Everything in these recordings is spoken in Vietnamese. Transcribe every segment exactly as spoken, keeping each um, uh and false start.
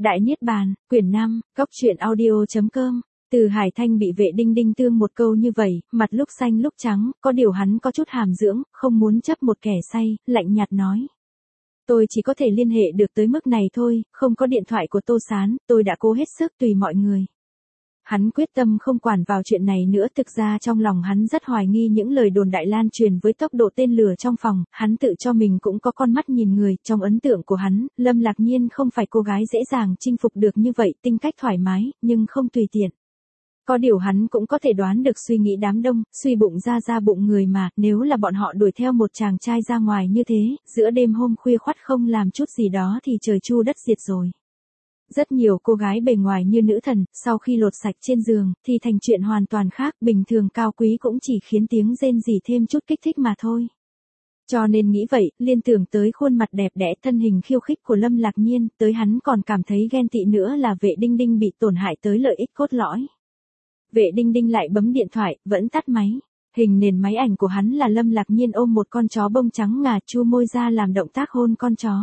Đại Niết Bàn, quyển năm, góc truyện audio.com. Từ Hải Thanh bị Vệ Đinh Đinh tương một câu như vậy, mặt lúc xanh lúc trắng, có điều hắn có chút hàm dưỡng, không muốn chấp một kẻ say, lạnh nhạt nói. Tôi chỉ có thể liên hệ được tới mức này thôi, không có điện thoại của Tô Sán, tôi đã cố hết sức tùy mọi người. Hắn quyết tâm không quản vào chuyện này nữa, thực ra trong lòng hắn rất hoài nghi những lời đồn đại lan truyền với tốc độ tên lửa trong phòng, hắn tự cho mình cũng có con mắt nhìn người, trong ấn tượng của hắn, Lâm Lạc Nhiên không phải cô gái dễ dàng chinh phục được như vậy, tính cách thoải mái, nhưng không tùy tiện. Có điều hắn cũng có thể đoán được suy nghĩ đám đông, suy bụng ra ra bụng người mà, nếu là bọn họ đuổi theo một chàng trai ra ngoài như thế, giữa đêm hôm khuya khoắt không làm chút gì đó thì trời chu đất diệt rồi. Rất nhiều cô gái bề ngoài như nữ thần, sau khi lột sạch trên giường, thì thành chuyện hoàn toàn khác, bình thường cao quý cũng chỉ khiến tiếng rên rỉ thêm chút kích thích mà thôi. Cho nên nghĩ vậy, liên tưởng tới khuôn mặt đẹp đẽ thân hình khiêu khích của Lâm Lạc Nhiên, tới hắn còn cảm thấy ghen tị nữa là Vệ Đinh Đinh bị tổn hại tới lợi ích cốt lõi. Vệ Đinh Đinh lại bấm điện thoại, vẫn tắt máy. Hình nền máy ảnh của hắn là Lâm Lạc Nhiên ôm một con chó bông trắng ngà chu môi ra làm động tác hôn con chó.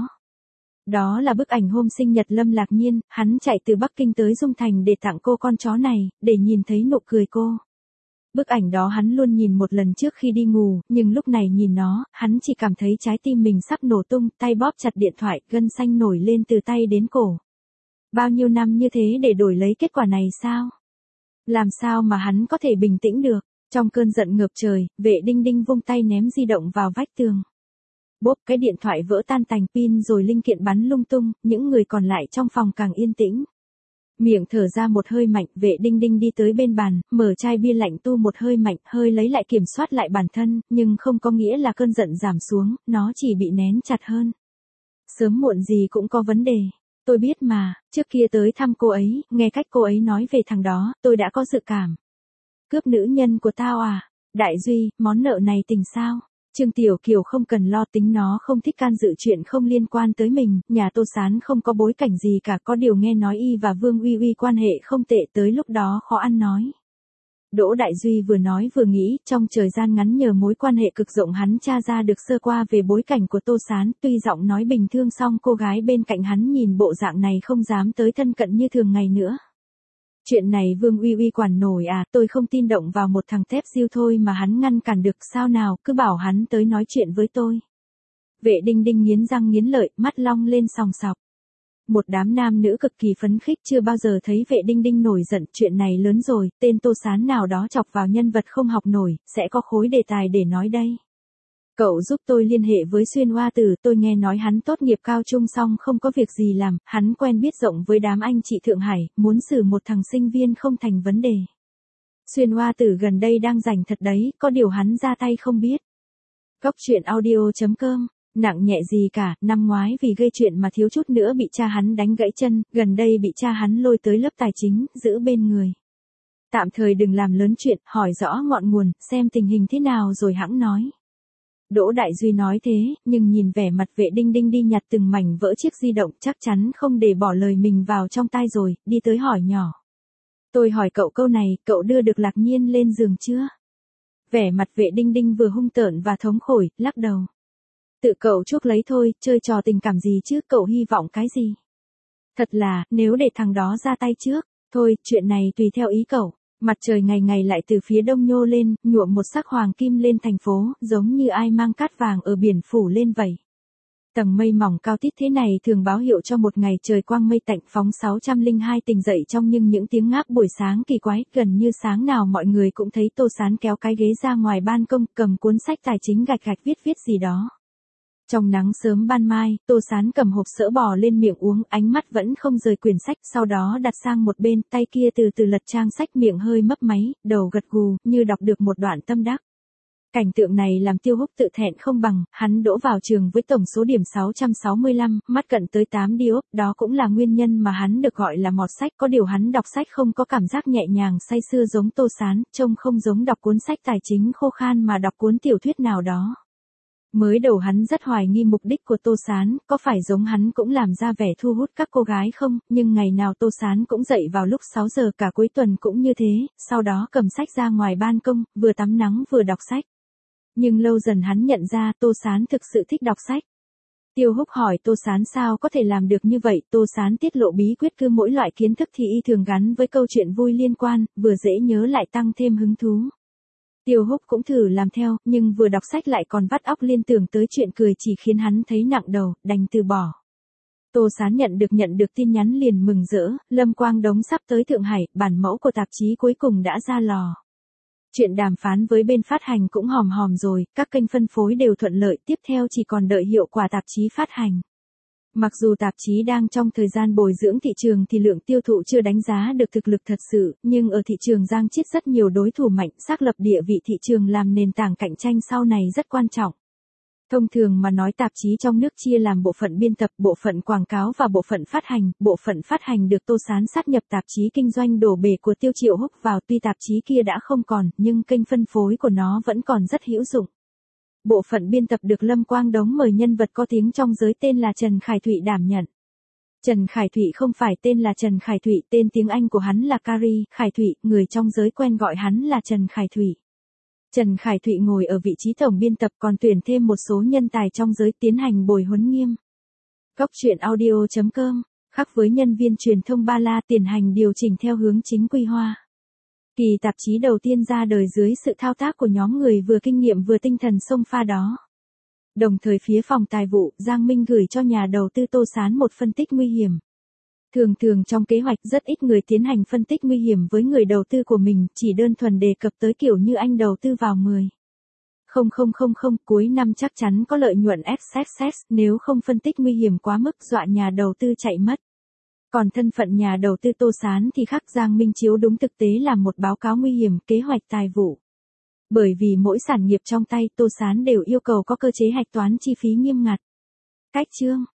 Đó là bức ảnh hôm sinh nhật Lâm Lạc Nhiên, hắn chạy từ Bắc Kinh tới Dung Thành để tặng cô con chó này, để nhìn thấy nụ cười cô. Bức ảnh đó hắn luôn nhìn một lần trước khi đi ngủ, nhưng lúc này nhìn nó, hắn chỉ cảm thấy trái tim mình sắp nổ tung, tay bóp chặt điện thoại, gân xanh nổi lên từ tay đến cổ. Bao nhiêu năm như thế để đổi lấy kết quả này sao? Làm sao mà hắn có thể bình tĩnh được? Trong cơn giận ngập trời, Vệ Đinh Đinh vung tay ném di động vào vách tường. Bốp, cái điện thoại vỡ tan tành pin rồi linh kiện bắn lung tung, những người còn lại trong phòng càng yên tĩnh. Miệng thở ra một hơi mạnh, Vệ Đinh Đinh đi tới bên bàn, mở chai bia lạnh tu một hơi mạnh, hơi lấy lại kiểm soát lại bản thân, nhưng không có nghĩa là cơn giận giảm xuống, nó chỉ bị nén chặt hơn. Sớm muộn gì cũng có vấn đề. Tôi biết mà, trước kia tới thăm cô ấy, nghe cách cô ấy nói về thằng đó, tôi đã có dự cảm. Cướp nữ nhân của tao à? Đại Duy, món nợ này tình sao? Trương Tiểu Kiều không cần lo, tính nó không thích can dự chuyện không liên quan tới mình, nhà Tô Sán không có bối cảnh gì cả, có điều nghe nói y và Vương Uy Uy quan hệ không tệ, tới lúc đó khó ăn nói. Đỗ Đại Duy vừa nói vừa nghĩ, trong thời gian ngắn nhờ mối quan hệ cực rộng hắn tra ra được sơ qua về bối cảnh của Tô Sán, tuy giọng nói bình thường song cô gái bên cạnh hắn nhìn bộ dạng này không dám tới thân cận như thường ngày nữa. Chuyện này Vương Uy Uy quản nổi à, tôi không tin động vào một thằng tép diêu thôi mà hắn ngăn cản được, sao nào, cứ bảo hắn tới nói chuyện với tôi. Vệ Đinh Đinh nghiến răng nghiến lợi, mắt long lên sòng sọc. Một đám nam nữ cực kỳ phấn khích, chưa bao giờ thấy Vệ Đinh Đinh nổi giận, chuyện này lớn rồi, tên Tô Sán nào đó chọc vào nhân vật không học nổi, sẽ có khối đề tài để nói đây. Cậu giúp tôi liên hệ với Xuyên Hoa Tử, tôi nghe nói hắn tốt nghiệp cao trung xong không có việc gì làm, hắn quen biết rộng với đám anh chị Thượng Hải, muốn xử một thằng sinh viên không thành vấn đề. Xuyên Hoa Tử gần đây đang rảnh thật đấy, có điều hắn ra tay không biết. Góc truyện audio.com. Nặng nhẹ gì cả, năm ngoái vì gây chuyện mà thiếu chút nữa bị cha hắn đánh gãy chân, gần đây bị cha hắn lôi tới lớp tài chính, giữ bên người. Tạm thời đừng làm lớn chuyện, hỏi rõ ngọn nguồn, xem tình hình thế nào rồi hẵng nói. Đỗ Đại Duy nói thế, nhưng nhìn vẻ mặt Vệ Đinh Đinh đi nhặt từng mảnh vỡ chiếc di động, chắc chắn không để bỏ lời mình vào trong tai rồi, đi tới hỏi nhỏ. Tôi hỏi cậu câu này, cậu đưa được Lạc Nhiên lên giường chưa? Vẻ mặt Vệ Đinh Đinh vừa hung tợn và thống khổ, lắc đầu. Tự cậu chuốc lấy thôi, chơi trò tình cảm gì chứ, cậu hy vọng cái gì? Thật là, nếu để thằng đó ra tay trước, thôi, chuyện này tùy theo ý cậu. Mặt trời ngày ngày lại từ phía đông nhô lên, nhuộm một sắc hoàng kim lên thành phố, giống như ai mang cát vàng ở biển phủ lên vậy. Tầng mây mỏng cao tít thế này thường báo hiệu cho một ngày trời quang mây tạnh, phóng sáu trăm lẻ hai tỉnh dậy trong nhưng những tiếng ngáp buổi sáng kỳ quái, gần như sáng nào mọi người cũng thấy Tô Sán kéo cái ghế ra ngoài ban công, cầm cuốn sách tài chính gạch gạch viết viết gì đó. Trong nắng sớm ban mai, Tô Sán cầm hộp sữa bò lên miệng uống, ánh mắt vẫn không rời quyển sách, sau đó đặt sang một bên, tay kia từ từ lật trang sách, miệng hơi mấp máy, đầu gật gù, như đọc được một đoạn tâm đắc. Cảnh tượng này làm Tiêu Húc tự thẹn không bằng, hắn đỗ vào trường với tổng số điểm sáu trăm sáu mươi lăm, mắt cận tới tám diop, đó cũng là nguyên nhân mà hắn được gọi là mọt sách, có điều hắn đọc sách không có cảm giác nhẹ nhàng say sưa giống Tô Sán, trông không giống đọc cuốn sách tài chính khô khan mà đọc cuốn tiểu thuyết nào đó. Mới đầu hắn rất hoài nghi mục đích của Tô Sán, có phải giống hắn cũng làm ra vẻ thu hút các cô gái không, nhưng ngày nào Tô Sán cũng dậy vào lúc sáu giờ, cả cuối tuần cũng như thế, sau đó cầm sách ra ngoài ban công, vừa tắm nắng vừa đọc sách. Nhưng lâu dần hắn nhận ra Tô Sán thực sự thích đọc sách. Tiêu Húc hỏi Tô Sán sao có thể làm được như vậy, Tô Sán tiết lộ bí quyết cứ mỗi loại kiến thức thì y thường gắn với câu chuyện vui liên quan, vừa dễ nhớ lại tăng thêm hứng thú. Tiêu Húc cũng thử làm theo, nhưng vừa đọc sách lại còn vắt óc liên tưởng tới chuyện cười chỉ khiến hắn thấy nặng đầu, đành từ bỏ. Tô Sán nhận được nhận được tin nhắn liền mừng rỡ, Lâm Quang Đống sắp tới Thượng Hải, bản mẫu của tạp chí cuối cùng đã ra lò. Chuyện đàm phán với bên phát hành cũng hòm hòm rồi, các kênh phân phối đều thuận lợi, tiếp theo chỉ còn đợi hiệu quả tạp chí phát hành. Mặc dù tạp chí đang trong thời gian bồi dưỡng thị trường thì lượng tiêu thụ chưa đánh giá được thực lực thật sự, nhưng ở thị trường Giang Chiết rất nhiều đối thủ mạnh, xác lập địa vị thị trường làm nền tảng cạnh tranh sau này rất quan trọng. Thông thường mà nói tạp chí trong nước chia làm bộ phận biên tập, bộ phận quảng cáo và bộ phận phát hành. Bộ phận phát hành được Tô Sán sát nhập tạp chí kinh doanh đổ bể của Tiêu Triệu Húc vào, tuy tạp chí kia đã không còn, nhưng kênh phân phối của nó vẫn còn rất hữu dụng. Bộ phận biên tập được Lâm Quang Đống mời nhân vật có tiếng trong giới tên là Trần Khải Thụy đảm nhận. Trần Khải Thụy không phải tên là Trần Khải Thụy, tên tiếng Anh của hắn là Carrie Khải Thụy, người trong giới quen gọi hắn là Trần Khải Thụy. Trần Khải Thụy ngồi ở vị trí tổng biên tập, còn tuyển thêm một số nhân tài trong giới tiến hành bồi huấn nghiêm. Góc truyện audio chấm com, khác với nhân viên truyền thông Ba La tiến hành điều chỉnh theo hướng chính quy hoa. Kỳ tạp chí đầu tiên ra đời dưới sự thao tác của nhóm người vừa kinh nghiệm vừa tinh thần xông pha đó. Đồng thời phía phòng tài vụ, Giang Minh gửi cho nhà đầu tư Tô Sán một phân tích nguy hiểm. Thường thường trong kế hoạch rất ít người tiến hành phân tích nguy hiểm với người đầu tư của mình, chỉ đơn thuần đề cập tới kiểu như anh đầu tư vào mười. Không không không không, cuối năm chắc chắn có lợi nhuận ích ích ích, nếu không phân tích nguy hiểm quá mức dọa nhà đầu tư chạy mất. Còn thân phận nhà đầu tư Tô Sán thì khác, Giang Minh chiếu đúng thực tế làm một báo cáo nguy hiểm kế hoạch tài vụ. Bởi vì mỗi sản nghiệp trong tay Tô Sán đều yêu cầu có cơ chế hạch toán chi phí nghiêm ngặt. Cách chương